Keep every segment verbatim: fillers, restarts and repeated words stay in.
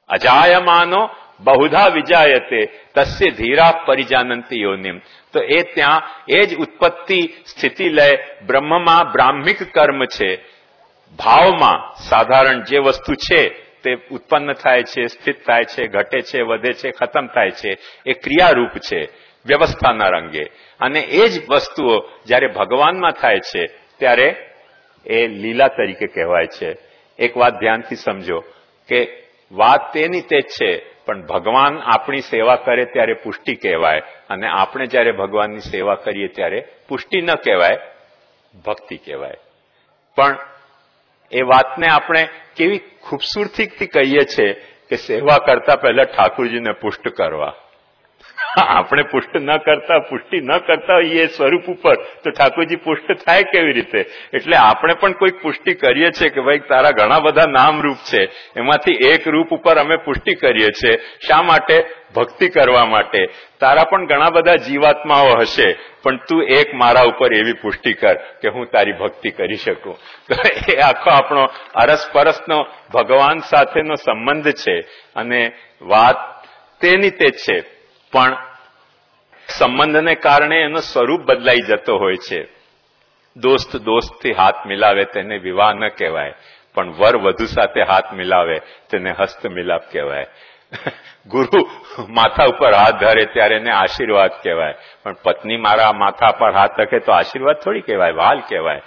અજાયમાનો બહુધા વિજાયતે તસ્ય ધીરા પરિજાનંતી યોનિમ. તો એ ત્યાં એ જ ઉત્પત્તિ સ્થિતિ લય બ્રહ્મમાં બ્રાહ્મિક કર્મ છે. ભાવમાં સાધારણ જે વસ્તુ છે તે ઉત્પન્ન થાય છે, સ્થિત થાય છે, ઘટે છે, વધે છે, ખતમ થાય છે, એ ક્રિયારૂપ છે વ્યવસ્થાના રંગે. અને એ જ વસ્તુઓ જ્યારે ભગવાનમાં થાય છે ત્યારે એ લીલા તરીકે કહેવાય છે. એક વાત ધ્યાનથી સમજો કે વાત તેની તે જ છે, પણ ભગવાન આપણી સેવા કરે ત્યારે પુષ્ટિ કહેવાય, અને આપણે જ્યારે ભગવાનની સેવા કરીએ ત્યારે પુષ્ટિ ન કહેવાય, ભક્તિ કહેવાય. પણ એ વાતને આપણે કેવી ખૂબસૂરતીથી કહીએ છીએ કે સેવા કરતા પહેલા ઠાકોરજીને પુષ્ટ કરવા. આપણે પુષ્ટ ન કરતા, પુષ્ટિ ન કરતા હોઈએ સ્વરૂપ ઉપર, તો ઠાકોરજી પુષ્ટ થાય કેવી રીતે? એટલે આપણે પણ કોઈક પુષ્ટિ કરીએ છીએ કે ભાઈ તારા ઘણા બધા નામ રૂપ છે, એમાંથી એક રૂપ ઉપર અમે પુષ્ટિ કરીએ છીએ. શા માટે? ભક્તિ કરવા માટે. તારા પણ ઘણા બધા જીવાત્માઓ હશે, પણ તું એક મારા ઉપર એવી પુષ્ટિ કર કે હું તારી ભક્તિ કરી શકું. તો એ આખો આપણો અરસપરસનો ભગવાન સાથેનો સંબંધ છે. અને વાત તેની તે છે, પણ સંબંધને કારણે એનો સ્વરૂપ બદલાઈ જતો હોય છે. દોસ્ત દોસ્તથી હાથ મિલાવે તેને વિવાહ ન કહેવાય, પણ વર વધુ સાથે હાથ મિલાવે તેને હસ્ત મિલાપ કહેવાય. ગુરુ માથા ઉપર હાથ ધરે ત્યારે એને આશીર્વાદ કહેવાય, પણ પત્ની મારા માથા પર હાથ રાખે તો આશીર્વાદ થોડી કહેવાય, વાલ કહેવાય.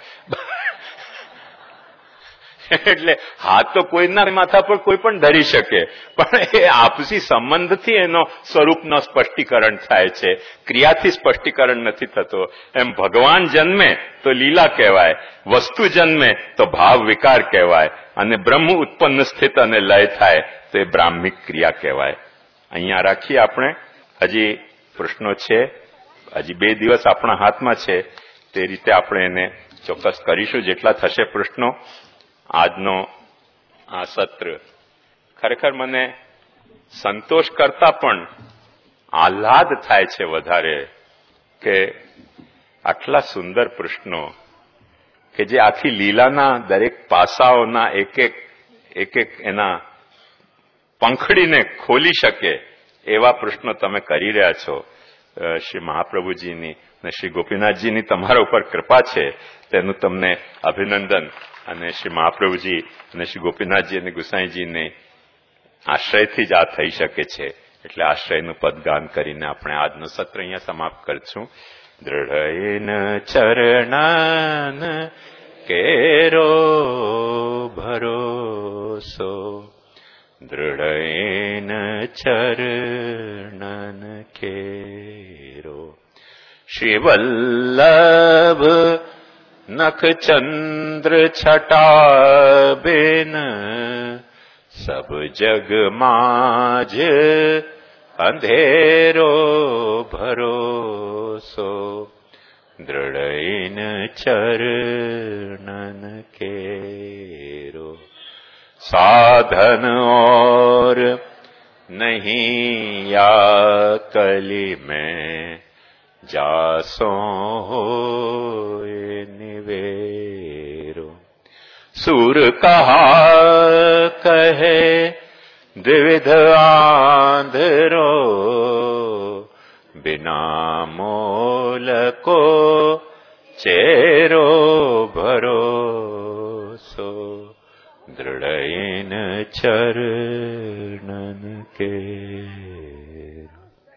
એટલે હાથ તો કોઈના માથા પર કોઈ પણ ધરી શકે, પણ એ આપસી સંબંધથી એનો સ્વરૂપનો સ્પષ્ટીકરણ થાય છે, ક્રિયાથી સ્પષ્ટીકરણ નથી થતો. એમ ભગવાન જન્મે તો લીલા કહેવાય, વસ્તુ જન્મે તો ભાવ વિકાર કહેવાય, અને બ્રહ્મ ઉત્પન્ન સ્થિત અને લય થાય તો એ બ્રાહ્મિક ક્રિયા કહેવાય. અહીંયા રાખીએ આપણે. હજી પ્રશ્નો છે, હજી બે દિવસ આપણા હાથમાં છે, તે રીતે આપણે એને ચોક્કસ કરીશું જેટલા થશે પ્રશ્નો. આજનો આ સત્ર ખરેખર મને સંતોષ કરતા પણ આહ્લાદ થાય છે વધારે કે આટલા સુંદર પ્રશ્નો કે જે આખી લીલાના દરેક પાસાઓના એક એક એક એક એના પંખડીને ખોલી શકે એવા પ્રશ્નો તમે કરી રહ્યા છો. શ્રી મહાપ્રભુજીની અને શ્રી ગોપીનાથજીની તમારા ઉપર કૃપા છે, તેનું તમને અભિનંદન. અને શ્રી મહાપ્રભુજી અને શ્રી ગોપીનાથજી અને ગુસાઈજીને આશ્રયથી જ આ થઈ શકે છે. એટલે આશ્રયનું પદગાન કરીને આપણે આજનો સત્ર અહીંયા સમાપ્ત કરશું. દૃઢયન ચરણન કેરો ભરોસો, દૃઢયન ચરણન કેરો. શ્રી વલ્લભ નખ ચંદ્ર છટા બેન, સબ જગ માજ અંધેરો ભરોસો, દૃઢયન ચરણન કેરો. સાધન और नहीं या कली में जासो निवेरो. सूर कहा कहे द्विविध आंधरो, बिना मोल को चेरो भरोसो, दृढ़यन चरणन के.